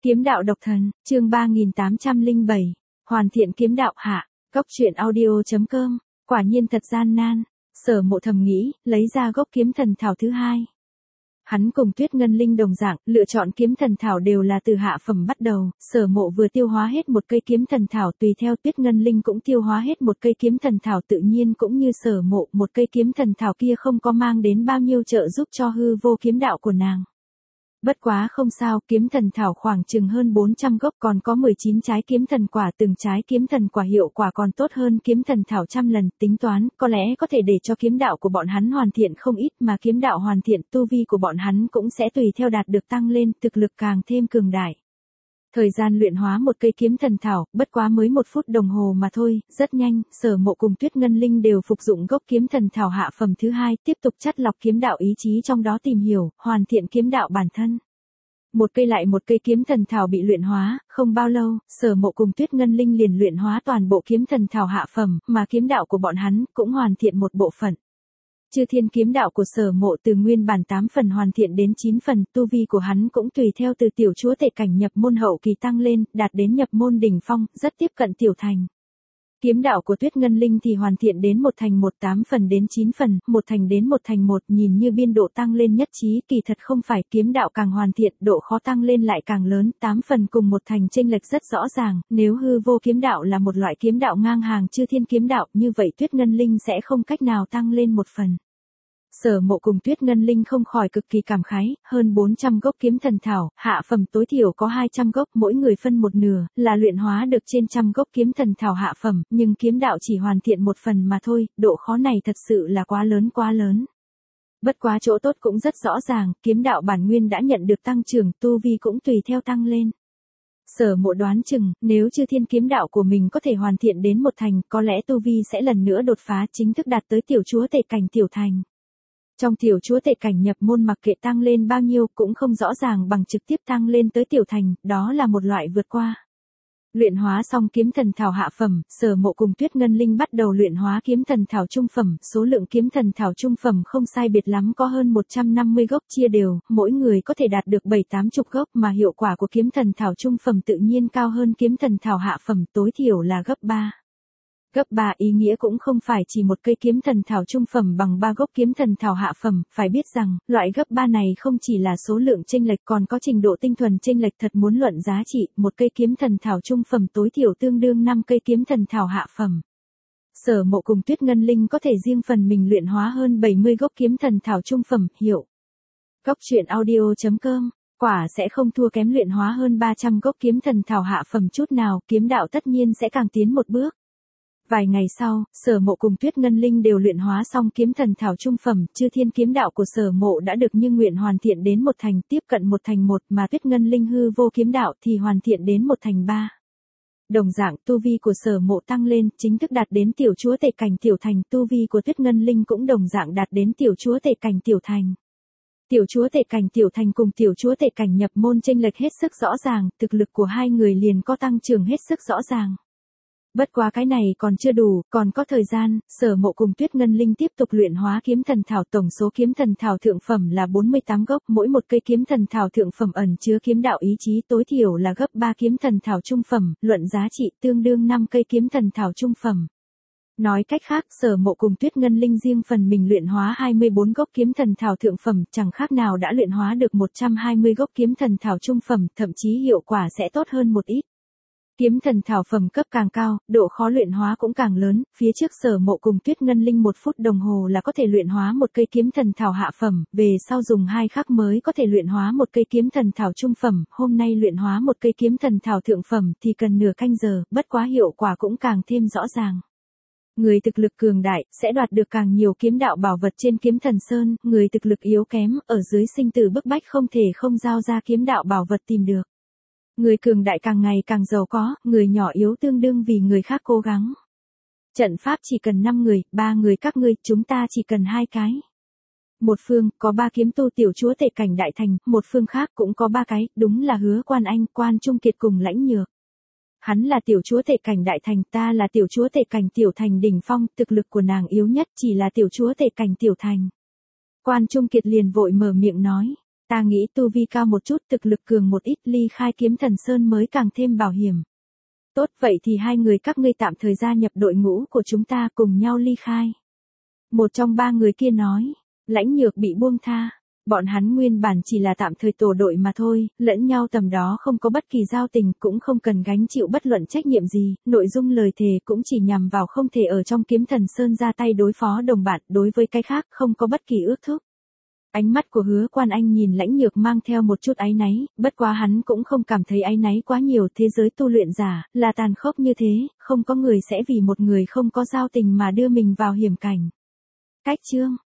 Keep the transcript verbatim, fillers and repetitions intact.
Kiếm đạo độc thần, chương ba nghìn tám trăm lẻ bảy, hoàn thiện kiếm đạo hạ, góc truyện audio.com, quả nhiên thật gian nan, Sở Mộ thầm nghĩ, lấy ra gốc kiếm thần thảo thứ hai. Hắn cùng Tuyết Ngân Linh đồng dạng, lựa chọn kiếm thần thảo đều là từ hạ phẩm bắt đầu, Sở Mộ vừa tiêu hóa hết một cây kiếm thần thảo tùy theo Tuyết Ngân Linh cũng tiêu hóa hết một cây kiếm thần thảo tự nhiên cũng như Sở Mộ, một cây kiếm thần thảo kia không có mang đến bao nhiêu trợ giúp cho hư vô kiếm đạo của nàng. Bất quá không sao, kiếm thần thảo khoảng chừng hơn bốn trăm gốc còn có mười chín trái kiếm thần quả, từng trái kiếm thần quả hiệu quả còn tốt hơn kiếm thần thảo trăm lần, tính toán, có lẽ có thể để cho kiếm đạo của bọn hắn hoàn thiện không ít mà kiếm đạo hoàn thiện tu vi của bọn hắn cũng sẽ tùy theo đạt được tăng lên, thực lực càng thêm cường đại. Thời gian luyện hóa một cây kiếm thần thảo, bất quá mới một phút đồng hồ mà thôi, rất nhanh, Sở Mộ cùng Tuyết Ngân Linh đều phục dụng gốc kiếm thần thảo hạ phẩm thứ hai, tiếp tục chắt lọc kiếm đạo ý chí trong đó tìm hiểu, hoàn thiện kiếm đạo bản thân. Một cây lại một cây kiếm thần thảo bị luyện hóa, không bao lâu, Sở Mộ cùng Tuyết Ngân Linh liền luyện hóa toàn bộ kiếm thần thảo hạ phẩm, mà kiếm đạo của bọn hắn cũng hoàn thiện một bộ phận. Chư thiên kiếm đạo của Sở Mộ từ nguyên bản tám phần hoàn thiện đến chín phần, tu vi của hắn cũng tùy theo từ tiểu chúa tể cảnh nhập môn hậu kỳ tăng lên, đạt đến nhập môn đỉnh phong, rất tiếp cận tiểu thành. Kiếm đạo của Tuyết Ngân Linh thì hoàn thiện đến một thành một tám phần đến chín phần, một thành đến một thành một, nhìn như biên độ tăng lên nhất trí, kỳ thật không phải, kiếm đạo càng hoàn thiện, độ khó tăng lên lại càng lớn, tám phần cùng một thành chênh lệch rất rõ ràng, nếu hư vô kiếm đạo là một loại kiếm đạo ngang hàng chư thiên kiếm đạo, như vậy Tuyết Ngân Linh sẽ không cách nào tăng lên một phần. Sở Mộ cùng Tuyết Ngân Linh không khỏi cực kỳ cảm khái, hơn bốn trăm gốc kiếm thần thảo, hạ phẩm tối thiểu có hai trăm gốc, mỗi người phân một nửa, là luyện hóa được trên trăm gốc kiếm thần thảo hạ phẩm, nhưng kiếm đạo chỉ hoàn thiện một phần mà thôi, độ khó này thật sự là quá lớn quá lớn. Bất quá chỗ tốt cũng rất rõ ràng, kiếm đạo bản nguyên đã nhận được tăng trưởng, tu vi cũng tùy theo tăng lên. Sở Mộ đoán chừng, nếu chư thiên kiếm đạo của mình có thể hoàn thiện đến một thành, có lẽ tu vi sẽ lần nữa đột phá chính thức đạt tới tiểu chúa tể cảnh tiểu thành. Trong tiểu chúa tể cảnh nhập môn mặc kệ tăng lên bao nhiêu cũng không rõ ràng bằng trực tiếp tăng lên tới tiểu thành, đó là một loại vượt qua. Luyện hóa xong kiếm thần thảo hạ phẩm, Sở Mộ cùng Tuyết Ngân Linh bắt đầu luyện hóa kiếm thần thảo trung phẩm, số lượng kiếm thần thảo trung phẩm không sai biệt lắm có hơn một trăm năm mươi gốc chia đều, mỗi người có thể đạt được bảy tám chục gốc mà hiệu quả của kiếm thần thảo trung phẩm tự nhiên cao hơn kiếm thần thảo hạ phẩm tối thiểu là gấp ba. Gấp ba ý nghĩa cũng không phải chỉ một cây kiếm thần thảo trung phẩm bằng ba gốc kiếm thần thảo hạ phẩm, phải biết rằng, loại gấp ba này không chỉ là số lượng chênh lệch còn có trình độ tinh thuần chênh lệch, thật muốn luận giá trị, một cây kiếm thần thảo trung phẩm tối thiểu tương đương năm cây kiếm thần thảo hạ phẩm. Sở Mộ cùng Tuyết Ngân Linh có thể riêng phần mình luyện hóa hơn bảy mươi gốc kiếm thần thảo trung phẩm, hiệu. Góc truyện audio.com, quả sẽ không thua kém luyện hóa hơn ba trăm gốc kiếm thần thảo hạ phẩm chút nào, kiếm đạo tất nhiên sẽ càng tiến một bước. Vài ngày sau, Sở Mộ cùng Tuyết Ngân Linh đều luyện hóa xong kiếm thần thảo trung phẩm, chư thiên kiếm đạo của Sở Mộ đã được như nguyện hoàn thiện đến một thành, tiếp cận một thành một, mà Tuyết Ngân Linh hư vô kiếm đạo thì hoàn thiện đến một thành ba. Đồng dạng, tu vi của Sở Mộ tăng lên, chính thức đạt đến tiểu chúa tể cảnh tiểu thành, tu vi của Tuyết Ngân Linh cũng đồng dạng đạt đến tiểu chúa tể cảnh tiểu thành. Tiểu chúa tể cảnh tiểu thành cùng tiểu chúa tể cảnh nhập môn chênh lệch hết sức rõ ràng, thực lực của hai người liền có tăng trưởng hết sức rõ ràng. Bất quá cái này còn chưa đủ, còn có thời gian, Sở Mộ cùng Tuyết Ngân Linh tiếp tục luyện hóa kiếm thần thảo, tổng số kiếm thần thảo thượng phẩm là bốn mươi tám gốc, mỗi một cây kiếm thần thảo thượng phẩm ẩn chứa kiếm đạo ý chí tối thiểu là gấp ba kiếm thần thảo trung phẩm, luận giá trị tương đương năm cây kiếm thần thảo trung phẩm. Nói cách khác, Sở Mộ cùng Tuyết Ngân Linh riêng phần mình luyện hóa hai mươi bốn gốc kiếm thần thảo thượng phẩm, chẳng khác nào đã luyện hóa được một trăm hai mươi gốc kiếm thần thảo trung phẩm, thậm chí hiệu quả sẽ tốt hơn một ít. Kiếm thần thảo phẩm cấp càng cao, độ khó luyện hóa cũng càng lớn, phía trước Sở Mộ cùng Tuyết Ngân Linh một phút đồng hồ là có thể luyện hóa một cây kiếm thần thảo hạ phẩm, về sau dùng hai khắc mới có thể luyện hóa một cây kiếm thần thảo trung phẩm, hôm nay luyện hóa một cây kiếm thần thảo thượng phẩm thì cần nửa canh giờ, bất quá hiệu quả cũng càng thêm rõ ràng. Người thực lực cường đại, sẽ đoạt được càng nhiều kiếm đạo bảo vật trên kiếm thần sơn, người thực lực yếu kém, ở dưới sinh tử bức bách không thể không giao ra kiếm đạo bảo vật tìm được. Người cường đại càng ngày càng giàu có, người nhỏ yếu tương đương vì người khác cố gắng. Trận pháp chỉ cần năm người, ba người các ngươi, chúng ta chỉ cần hai cái. Một phương, có ba kiếm tu tiểu chúa tể cảnh đại thành, một phương khác cũng có ba cái, đúng là Hứa Quan Anh, Quan Trung Kiệt cùng Lãnh Nhược. Hắn là tiểu chúa tể cảnh đại thành, ta là tiểu chúa tể cảnh tiểu thành đỉnh phong, thực lực của nàng yếu nhất chỉ là tiểu chúa tể cảnh tiểu thành. Quan Trung Kiệt liền vội mở miệng nói. Ta nghĩ tu vi cao một chút, thực lực cường một ít, ly khai Kiếm Thần Sơn mới càng thêm bảo hiểm. Tốt, vậy thì hai người các ngươi tạm thời gia nhập đội ngũ của chúng ta, cùng nhau ly khai. Một trong ba người kia nói. Lãnh Nhược bị buông tha. Bọn hắn nguyên bản chỉ là tạm thời tổ đội mà thôi, lẫn nhau tầm đó không có bất kỳ giao tình, cũng không cần gánh chịu bất luận trách nhiệm gì, nội dung lời thề cũng chỉ nhằm vào không thể ở trong Kiếm Thần Sơn ra tay đối phó đồng bạn, đối với cái khác không có bất kỳ ước thúc. Ánh mắt của Hứa Quan Anh nhìn Lãnh Nhược mang theo một chút áy náy, bất quá hắn cũng không cảm thấy áy náy quá nhiều, thế giới tu luyện giả, là tàn khốc như thế, không có người sẽ vì một người không có giao tình mà đưa mình vào hiểm cảnh. Cách chương